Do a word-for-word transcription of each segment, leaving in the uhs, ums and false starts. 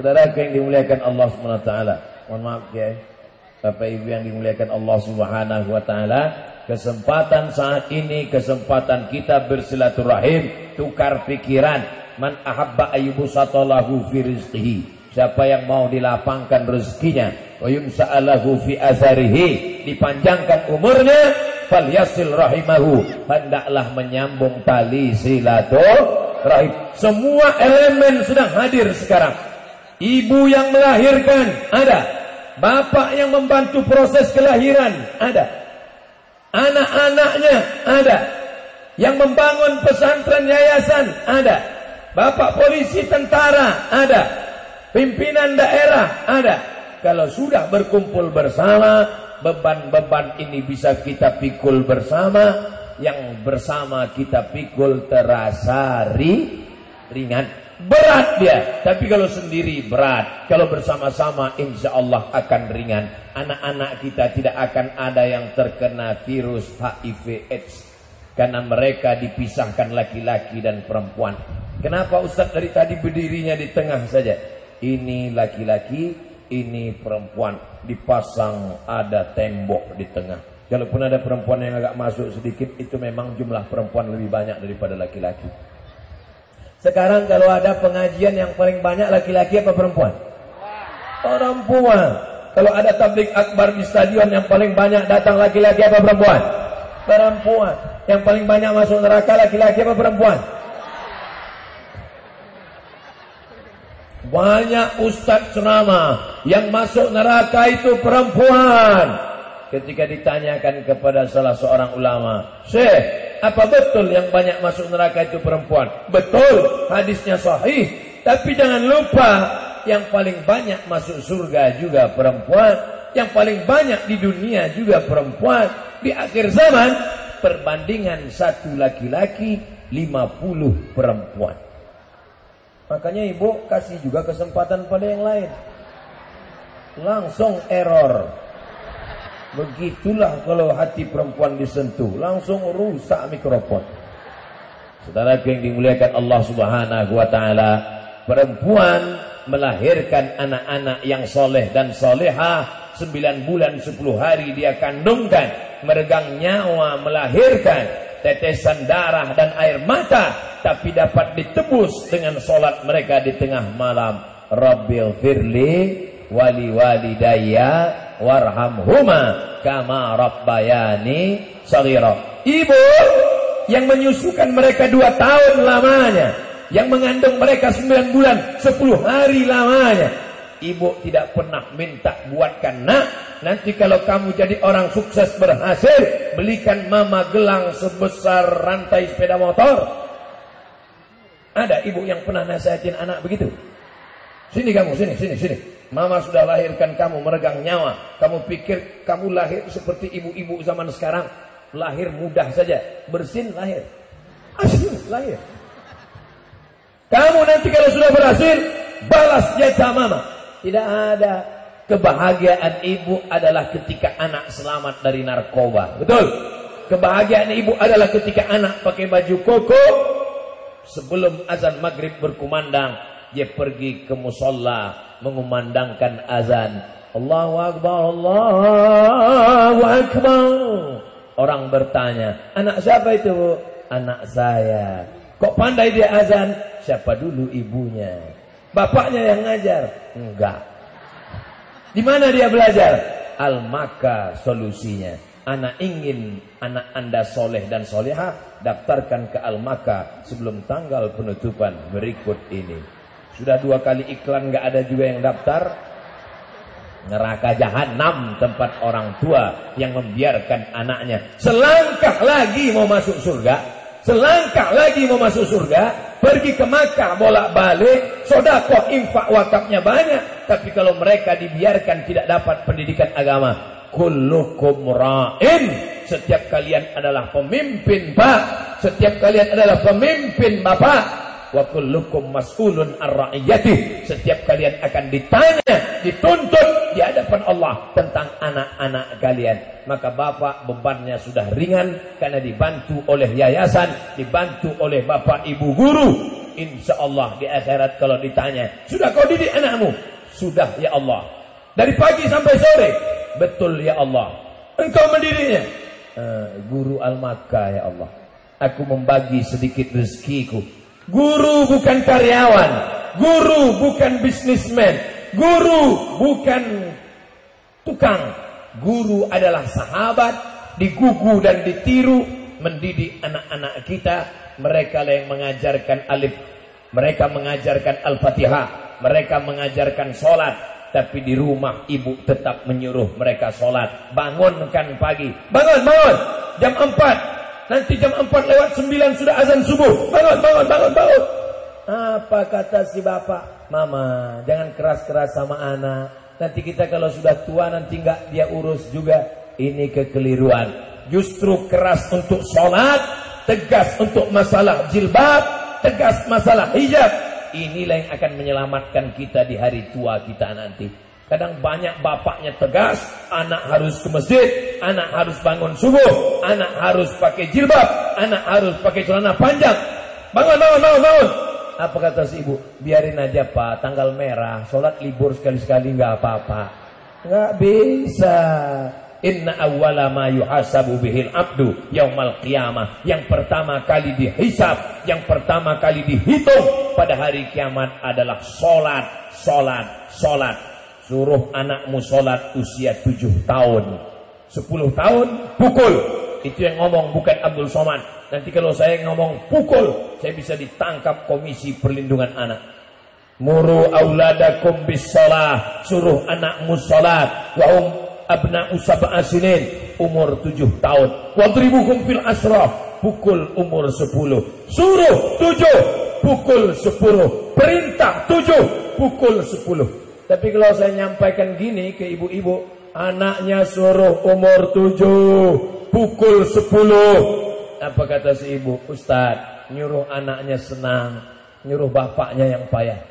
Saudara yang dimuliakan Allah Subhanahu wa taala. Mohon maaf ya. Bapak Ibu yang dimuliakan Allah Subhanahu wa taala, kesempatan saat ini kesempatan kita bersilaturahim, tukar pikiran. Man ahabba ayyubsatalahu fi rizqihi. Siapa yang mau dilapangkan rezekinya, wa yumsa'alahu fi azarihi, dipanjangkan umurnya, falyasil rahimahu, hendaklah menyambung tali silaturahim. Semua elemen sedang hadir sekarang. Ibu yang melahirkan ada, bapak yang membantu proses kelahiran ada, anak-anaknya ada, yang membangun pesantren yayasan ada, bapak polisi tentara ada, pimpinan daerah ada. Kalau sudah berkumpul bersama, beban-beban ini bisa kita pikul bersama. Yang bersama kita pikul terasa ri, ringan. Berat dia, tapi kalau sendiri berat. Kalau bersama-sama insya Allah akan ringan. Anak-anak kita tidak akan ada yang terkena virus H I V AIDS, karena mereka dipisahkan laki-laki dan perempuan. Kenapa Ustaz dari tadi berdirinya di tengah saja? Ini laki-laki, ini perempuan, dipasang ada tembok di tengah. Kalaupun ada perempuan yang agak masuk sedikit, itu memang jumlah perempuan lebih banyak daripada laki-laki. Sekarang kalau ada pengajian yang paling banyak laki-laki apa perempuan? Perempuan. Kalau ada tabligh akbar di stadion yang paling banyak datang laki-laki apa perempuan? Perempuan. Yang paling banyak masuk neraka laki-laki apa perempuan? Banyak ustadz ceramah yang masuk neraka itu perempuan. Ketika ditanyakan kepada salah seorang ulama, "Syekh, apa betul yang banyak masuk neraka itu perempuan?" Betul, hadisnya sahih. Tapi jangan lupa, yang paling banyak masuk surga juga perempuan. Yang paling banyak di dunia juga perempuan. Di akhir zaman, perbandingan satu laki-laki, lima puluh perempuan. Makanya ibu kasih juga kesempatan pada yang lain. Langsung error. Begitulah kalau hati perempuan disentuh, langsung rusak mikrofon. Saudara yang dimuliakan Allah Subhanahu wa taala, perempuan melahirkan anak-anak yang soleh dan solehah. Sembilan bulan sepuluh hari dia kandungkan, meregang nyawa melahirkan, tetesan darah dan air mata, tapi dapat ditebus dengan solat mereka di tengah malam. Rabbil firli wali walidayya warhamhuma kama rabbayani shaghira. Ibu yang menyusukan mereka dua tahun lamanya, yang mengandung mereka sembilan bulan sepuluh hari lamanya, ibu tidak pernah minta buatkan, "Nak, nanti kalau kamu jadi orang sukses berhasil, belikan mama gelang sebesar rantai sepeda motor." Ada ibu yang pernah nasihatin anak begitu? "Sini kamu, sini, sini, sini. Mama sudah lahirkan kamu meregang nyawa. Kamu pikir kamu lahir seperti ibu-ibu zaman sekarang, lahir mudah saja, bersin lahir, asin lahir. Kamu nanti kalau sudah berhasil, balas jasa mama." Tidak ada. Kebahagiaan ibu adalah ketika anak selamat dari narkoba. Betul. Kebahagiaan ibu adalah ketika anak pakai baju koko, sebelum azan maghrib berkumandang, dia pergi ke musola mengumandangkan azan. Allahu Akbar, Allahu Akbar. Orang bertanya, "Anak siapa itu, Bu?" "Anak saya." "Kok pandai dia azan?" "Siapa dulu ibunya?" "Bapaknya yang ngajar?" "Enggak." "Di mana dia belajar?" Al-Maka solusinya. Anak ingin anak Anda soleh dan solehah, daftarkan ke Al-Maka sebelum tanggal penutupan berikut ini. Sudah dua kali iklan, gak ada juga yang daftar. Neraka jahanam tempat orang tua yang membiarkan anaknya. Selangkah lagi mau masuk surga, selangkah lagi mau masuk surga, pergi ke Makkah bolak-balik, sedekah infak wakafnya banyak, tapi kalau mereka dibiarkan tidak dapat pendidikan agama. Kullukum ra'in, setiap kalian adalah pemimpin, Pak. Setiap kalian adalah pemimpin, Bapak. Wa kullukum mas'ulun ar-ra'iyati, setiap kalian akan ditanya, dituntut di hadapan firman Allah tentang anak-anak kalian. Maka bapak bebannya sudah ringan karena dibantu oleh yayasan, dibantu oleh bapak ibu guru. Insya Allah di akhirat kalau ditanya, sudah kau didik anakmu? Sudah ya Allah. Dari pagi sampai sore? Betul ya Allah. Engkau mendidiknya? Uh, guru Al-Makkah ya Allah. Aku membagi sedikit rezekiku. Guru bukan karyawan, guru bukan bisnismen, guru bukan tukang. Guru adalah sahabat, digugu dan ditiru, mendidik anak-anak kita. Mereka yang mengajarkan alif, mereka mengajarkan Al-Fatihah, mereka mengajarkan sholat. Tapi di rumah ibu tetap menyuruh mereka sholat. Bangunkan pagi, bangun, bangun, jam empat. Nanti jam empat lewat sembilan sudah azan subuh. Bangun, bangun, bangun, bangun. Apa kata si bapak? Mama, jangan keras-keras sama anak. Nanti kita kalau sudah tua nanti enggak dia urus juga. Ini kekeliruan. Justru keras untuk sholat, tegas untuk masalah jilbab, tegas masalah hijab. Inilah yang akan menyelamatkan kita di hari tua kita nanti. Kadang banyak bapaknya tegas, anak harus ke masjid, anak harus bangun subuh, anak harus pakai jilbab, anak harus pakai celana panjang. Bangun, bangun, bangun, bangun. Apa kata si ibu? Biarin aja pak, tanggal merah, sholat libur sekali-sekali nggak apa-apa. Nggak bisa. Inna awwala ma yuhasabu bihil abdu yaumal qiyamah. Yang pertama kali dihisab, yang pertama kali dihitung pada hari kiamat adalah sholat, sholat, sholat. Suruh anakmu sholat usia tujuh tahun, sepuluh tahun pukul. Itu yang ngomong bukan Abdul Somad. Nanti kalau saya ngomong pukul, saya bisa ditangkap Komisi Perlindungan Anak. Muru auladakum bis sholat, suruh anakmu sholat. Wahum abna'u sab'a sinin, umur tujuh tahun. Wadribuhum fil asrah, pukul umur sepuluh. Suruh tujuh, pukul sepuluh. Perintah tujuh, pukul sepuluh. Tapi kalau saya nyampaikan gini ke ibu-ibu, anaknya suruh umur tujuh, pukul sepuluh. Apa kata si ibu? Ustaz, nyuruh anaknya senang, nyuruh bapaknya yang payah.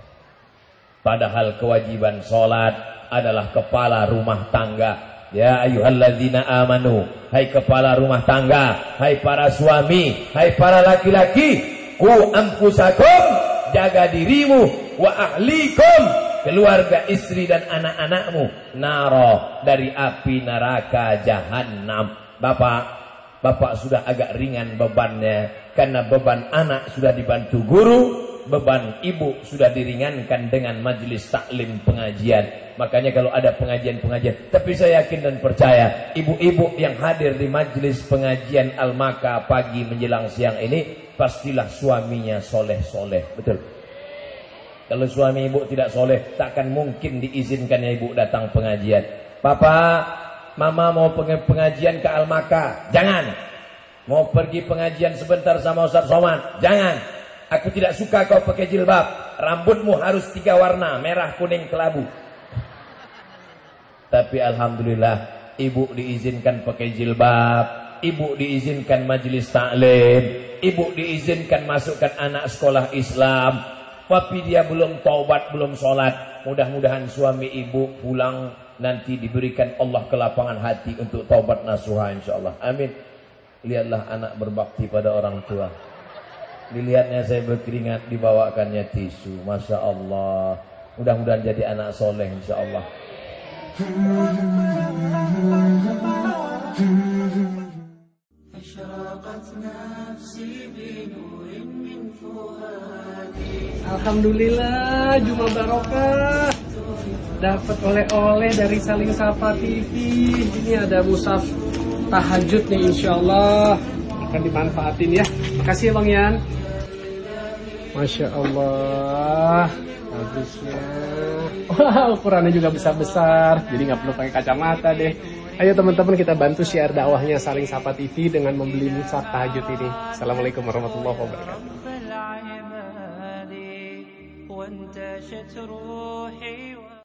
Padahal kewajiban sholat adalah kepala rumah tangga. Ya ayyuhalladzina amanu, hai kepala rumah tangga, hai para suami, hai para laki-laki, ku anfusakum, jaga dirimu, wa ahlikum, keluarga, istri dan anak-anakmu, naro, dari api neraka jahanam. Bapak, bapak sudah agak ringan bebannya, karena beban anak sudah dibantu guru, beban ibu sudah diringankan dengan majelis taklim pengajian. Makanya kalau ada pengajian-pengajian, tapi saya yakin dan percaya ibu-ibu yang hadir di majelis pengajian Al-Makkah pagi menjelang siang ini pastilah suaminya soleh-soleh. Betul. Kalau suami ibu tidak soleh, takkan mungkin diizinkannya ibu datang pengajian. Papa, mama mau pengajian ke Al-Makkah? Jangan. Mau pergi pengajian sebentar sama Ustaz Somad? Jangan. Aku tidak suka kau pakai jilbab. Rambutmu harus tiga warna, merah, kuning, kelabu. Tapi alhamdulillah, ibu diizinkan pakai jilbab, ibu diizinkan majelis taklim, ibu diizinkan masukkan anak sekolah Islam. Tapi dia belum taubat, belum sholat. Mudah-mudahan suami ibu pulang nanti diberikan Allah kelapangan hati untuk taubat nasuha insyaallah. Amin. Lihatlah anak berbakti pada orang tua. Dilihatnya saya berkeringat, dibawakannya tisu. Masya Allah. Mudah-mudahan jadi anak soleh insya Allah. Alhamdulillah, Juma barokah. Dapat oleh-oleh dari Saling Sapa T V. Ini ada mushaf tahajud nih insyaallah. Akan dimanfaatin ya. Makasih ya Bang Yan. Masya Allah, bagusnya. Wah, ukurannya juga besar-besar, jadi nggak perlu pakai kacamata deh. Ayo teman-teman kita bantu syiar dakwahnya Saling Sapa T V dengan membeli mushaf tahajud ini. Assalamualaikum warahmatullahi wabarakatuh.